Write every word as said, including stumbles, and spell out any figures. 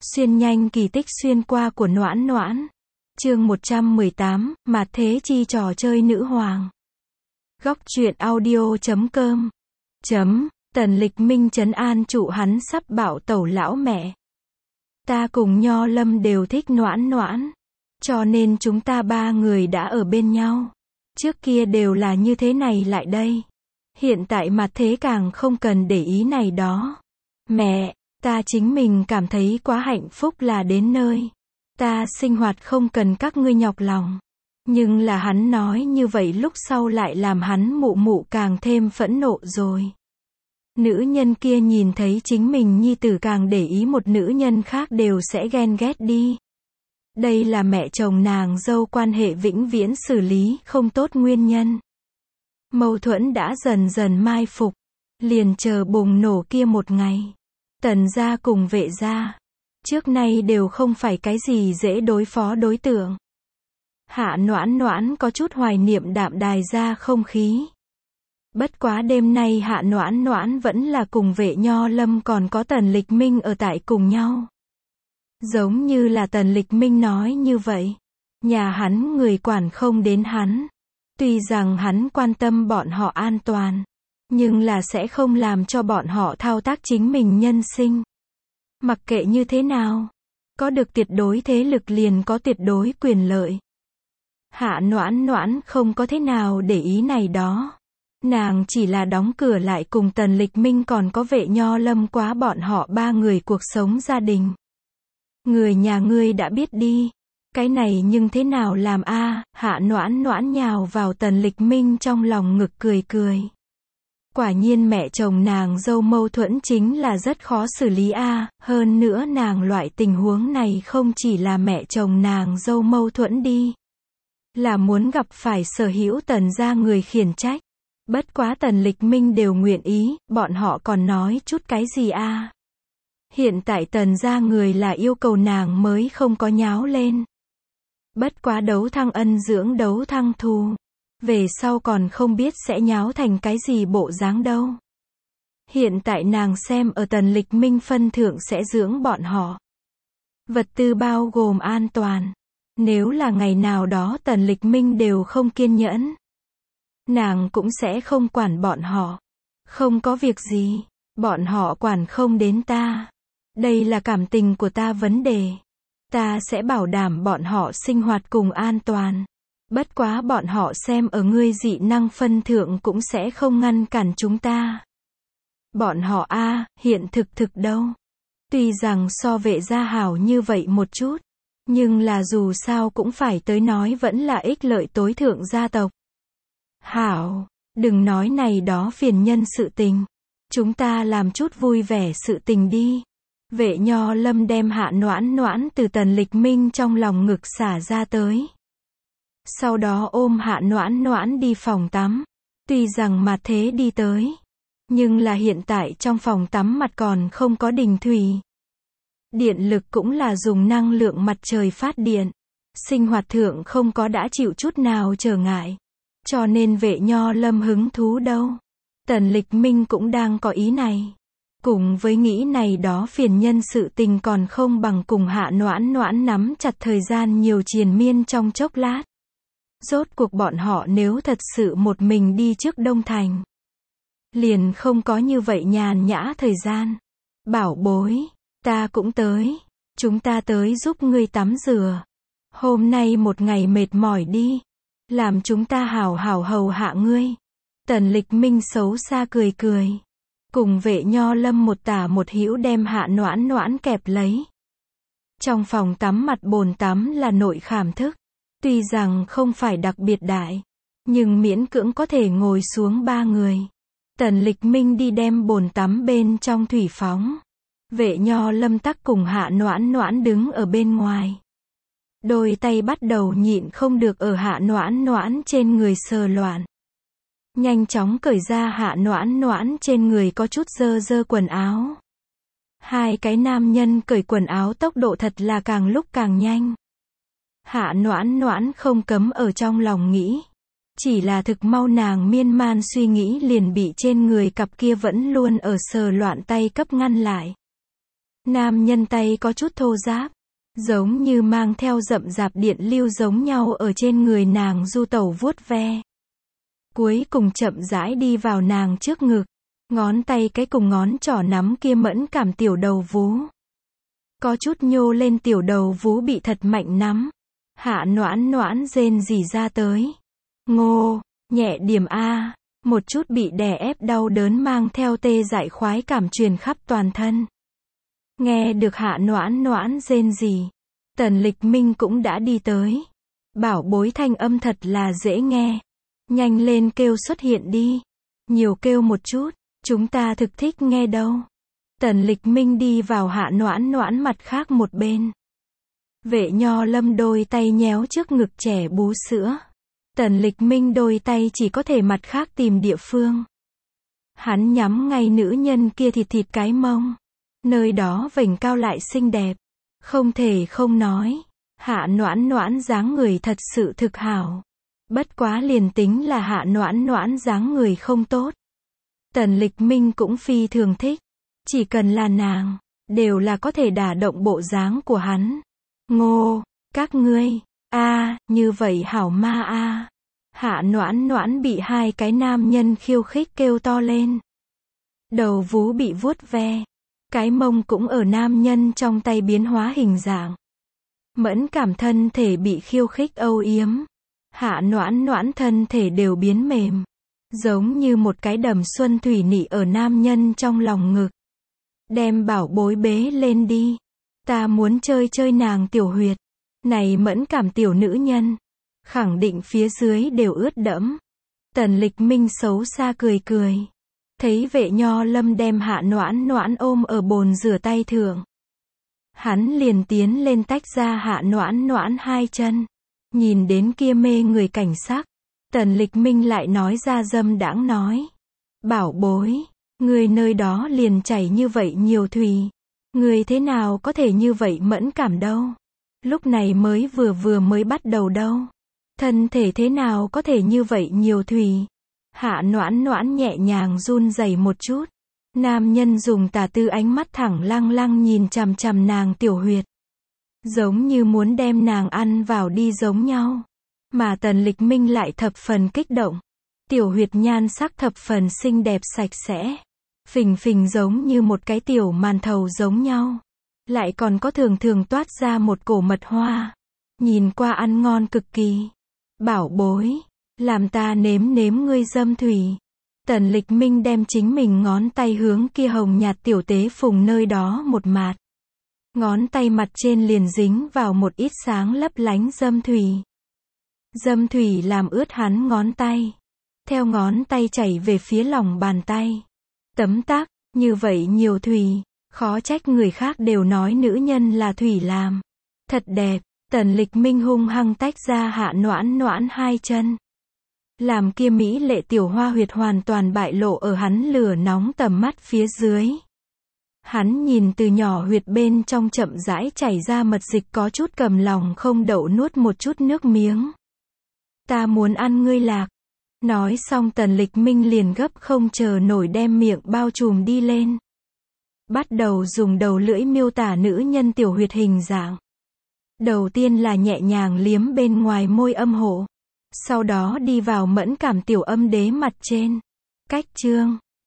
Xuyên nhanh kỳ tích xuyên qua của Noãn Noãn. Chương một trăm mười tám, Mạt Thế Chi trò chơi nữ hoàng. Góc truyện audio chấm com. Chấm, Tần Lịch Minh trấn an trụ hắn sắp bạo tẩu lão mẹ. Ta cùng Nho Lâm đều thích Noãn Noãn. Cho nên chúng ta ba người đã ở bên nhau. Trước kia đều là như thế này lại đây. Hiện tại Mạt Thế càng không cần để ý này đó. Mẹ, ta chính mình cảm thấy quá hạnh phúc là đến nơi. Ta sinh hoạt không cần các ngươi nhọc lòng. Nhưng là hắn nói như vậy lúc sau lại làm hắn mụ mụ càng thêm phẫn nộ rồi. Nữ nhân kia nhìn thấy chính mình nhi tử càng để ý một nữ nhân khác đều sẽ ghen ghét đi. Đây là mẹ chồng nàng dâu quan hệ vĩnh viễn xử lý không tốt nguyên nhân. Mâu thuẫn đã dần dần mai phục. Liền chờ bùng nổ kia một ngày. Tần gia cùng Vệ gia. Trước nay đều không phải cái gì dễ đối phó đối tượng. Hạ Noãn Noãn có chút hoài niệm Đạm Đài gia không khí. Bất quá đêm nay Hạ Noãn Noãn vẫn là cùng Vệ Nho Lâm còn có Tần Lịch Minh ở tại cùng nhau. Giống như là Tần Lịch Minh nói như vậy. Nhà hắn người quản không đến hắn. Tuy rằng hắn quan tâm bọn họ an toàn. Nhưng là sẽ không làm cho bọn họ thao tác chính mình nhân sinh. Mặc kệ như thế nào. Có được tuyệt đối thế lực liền có tuyệt đối quyền lợi. Hạ Noãn Noãn không có thế nào để ý này đó. Nàng chỉ là đóng cửa lại cùng Tần Lịch Minh còn có Vệ Nho Lâm quá bọn họ ba người cuộc sống gia đình. Người nhà ngươi đã biết đi. Cái này nhưng thế nào làm a? À? Hạ Noãn Noãn nhào vào Tần Lịch Minh trong lòng ngực cười cười. Quả nhiên mẹ chồng nàng dâu mâu thuẫn chính là rất khó xử lý a, à. Hơn nữa nàng loại tình huống này không chỉ là mẹ chồng nàng dâu mâu thuẫn đi. Là muốn gặp phải sở hữu Tần gia người khiển trách. Bất quá Tần Lịch Minh đều nguyện ý, bọn họ còn nói chút cái gì a? À? Hiện tại Tần gia người là yêu cầu nàng mới không có nháo lên. Bất quá đấu thăng ân dưỡng đấu thăng thù. Về sau còn không biết sẽ nháo thành cái gì bộ dáng đâu. Hiện tại nàng xem ở Tần Lịch Minh phân thượng sẽ dưỡng bọn họ. Vật tư bao gồm an toàn. Nếu là ngày nào đó Tần Lịch Minh đều không kiên nhẫn. Nàng cũng sẽ không quản bọn họ. Không có việc gì. Bọn họ quản không đến ta. Đây là cảm tình của ta vấn đề. Ta sẽ bảo đảm bọn họ sinh hoạt cùng an toàn. Bất quá bọn họ xem ở ngươi dị năng phân thượng cũng sẽ không ngăn cản chúng ta. Bọn họ a, à, hiện thực thực đâu. Tuy rằng so Vệ gia hảo như vậy một chút. Nhưng là dù sao cũng phải tới nói vẫn là ích lợi tối thượng gia tộc. Hảo, đừng nói này đó phiền nhân sự tình. Chúng ta làm chút vui vẻ sự tình đi. Vệ Nho Lâm đem Hạ Noãn Noãn từ Tần Lịch Minh trong lòng ngực xả ra tới. Sau đó ôm Hạ Noãn Noãn đi phòng tắm. Tuy rằng Mạt Thế đi tới. Nhưng là hiện tại trong phòng tắm mặt còn không có đình thủy. Điện lực cũng là dùng năng lượng mặt trời phát điện. Sinh hoạt thượng không có đã chịu chút nào trở ngại. Cho nên Vệ Nho Lâm hứng thú đâu. Tần Lịch Minh cũng đang có ý này. Cùng với nghĩ này đó phiền nhân sự tình còn không bằng cùng Hạ Noãn Noãn nắm chặt thời gian nhiều triền miên trong chốc lát. Rốt cuộc bọn họ nếu thật sự một mình đi trước Đông Thành. Liền không có như vậy nhàn nhã thời gian. Bảo bối, ta cũng tới. Chúng ta tới giúp ngươi tắm rửa. Hôm nay một ngày mệt mỏi đi. Làm chúng ta hảo hảo hầu hạ ngươi. Tần Lịch Minh xấu xa cười cười. Cùng Vệ Nho Lâm một tả một hữu đem Hạ Noãn Noãn kẹp lấy. Trong phòng tắm mặt bồn tắm là nội khảm thức. Tuy rằng không phải đặc biệt đại. Nhưng miễn cưỡng có thể ngồi xuống ba người. Tần Lịch Minh đi đem bồn tắm bên trong thủy phóng. Vệ Nho Lâm tắc cùng Hạ Noãn Noãn đứng ở bên ngoài. Đôi tay bắt đầu nhịn không được ở Hạ Noãn Noãn trên người sờ loạn. Nhanh chóng cởi ra Hạ Noãn Noãn trên người có chút dơ dơ quần áo. Hai cái nam nhân cởi quần áo tốc độ thật là càng lúc càng nhanh. Hạ Noãn Noãn không cấm ở trong lòng nghĩ. Chỉ là thực mau nàng miên man suy nghĩ liền bị trên người cặp kia vẫn luôn ở sờ loạn tay cấp ngăn lại. Nam nhân tay có chút thô ráp, giống như mang theo rậm rạp điện lưu giống nhau ở trên người nàng du tẩu vuốt ve. Cuối cùng chậm rãi đi vào nàng trước ngực, ngón tay cái cùng ngón trỏ nắm kia mẫn cảm tiểu đầu vú. Có chút nhô lên tiểu đầu vú bị thật mạnh nắm. Hạ Noãn Noãn rên rỉ ra tới. Ngô, nhẹ điểm a, một chút bị đè ép đau đớn mang theo tê dại khoái cảm truyền khắp toàn thân. Nghe được Hạ Noãn Noãn rên rỉ, Tần Lịch Minh cũng đã đi tới. Bảo bối thanh âm thật là dễ nghe. Nhanh lên kêu xuất hiện đi. Nhiều kêu một chút, chúng ta thực thích nghe đâu. Tần Lịch Minh đi vào Hạ Noãn Noãn mặt khác một bên. Vệ Nho Lâm đôi tay nhéo trước ngực trẻ bú sữa. Tần Lịch Minh đôi tay chỉ có thể mặt khác tìm địa phương. Hắn nhắm ngay nữ nhân kia thịt thịt cái mông. Nơi đó vểnh cao lại xinh đẹp. Không thể không nói. Hạ Noãn Noãn dáng người thật sự thực hảo. Bất quá liền tính là Hạ Noãn Noãn dáng người không tốt. Tần Lịch Minh cũng phi thường thích. Chỉ cần là nàng, đều là có thể đả động bộ dáng của hắn. Ngô, các ngươi, a, như vậy hảo ma a. Hạ Noãn Noãn bị hai cái nam nhân khiêu khích kêu to lên. Đầu vú bị vuốt ve, cái mông cũng ở nam nhân trong tay biến hóa hình dạng. Mẫn cảm thân thể bị khiêu khích âu yếm. Hạ Noãn Noãn thân thể đều biến mềm, giống như một cái đầm xuân thủy nị ở nam nhân trong lòng ngực. Đem bảo bối bế lên đi. Ta muốn chơi chơi nàng tiểu huyệt. Này mẫn cảm tiểu nữ nhân. Khẳng định phía dưới đều ướt đẫm. Tần Lịch Minh xấu xa cười cười. Thấy Vệ Nho Lâm đem Hạ Noãn Noãn ôm ở bồn rửa tay thượng. Hắn liền tiến lên tách ra Hạ Noãn Noãn hai chân. Nhìn đến kia mê người cảnh sắc. Tần Lịch Minh lại nói ra dâm đãng nói. Bảo bối, người nơi đó liền chảy như vậy nhiều thủy. Người thế nào có thể như vậy mẫn cảm đâu. Lúc này mới vừa vừa mới bắt đầu đâu. Thân thể thế nào có thể như vậy nhiều thủy. Hạ Noãn Noãn nhẹ nhàng run rẩy một chút. Nam nhân dùng tà tư ánh mắt thẳng lăng lăng nhìn chằm chằm nàng tiểu huyệt. Giống như muốn đem nàng ăn vào đi giống nhau. Mà Tần Lịch Minh lại thập phần kích động. Tiểu huyệt nhan sắc thập phần xinh đẹp sạch sẽ. Phình phình giống như một cái tiểu màn thầu giống nhau. Lại còn có thường thường toát ra một cổ mật hoa. Nhìn qua ăn ngon cực kỳ. Bảo bối, làm ta nếm nếm ngươi dâm thủy. Tần Lịch Minh đem chính mình ngón tay hướng kia hồng nhạt tiểu tế phùng nơi đó một mạt. Ngón tay mặt trên liền dính vào một ít sáng lấp lánh dâm thủy. Dâm thủy làm ướt hắn ngón tay. Theo ngón tay chảy về phía lòng bàn tay. Tấm tắc, như vậy nhiều thủy, khó trách người khác đều nói nữ nhân là thủy làm. Thật đẹp, Tần Lịch Minh hung hăng tách ra Hạ Noãn Noãn hai chân. Làm kia mỹ lệ tiểu hoa huyệt hoàn toàn bại lộ ở hắn lửa nóng tầm mắt phía dưới. Hắn nhìn từ nhỏ huyệt bên trong chậm rãi chảy ra mật dịch có chút cầm lòng không đậu nuốt một chút nước miếng. Ta muốn ăn ngươi lạc. Nói xong Tần Lịch Minh liền gấp không chờ nổi đem miệng bao trùm đi lên. Bắt đầu dùng đầu lưỡi miêu tả nữ nhân tiểu huyệt hình dạng. Đầu tiên là nhẹ nhàng liếm bên ngoài môi âm hộ. Sau đó đi vào mẫn cảm tiểu âm đế mặt trên. Cách chương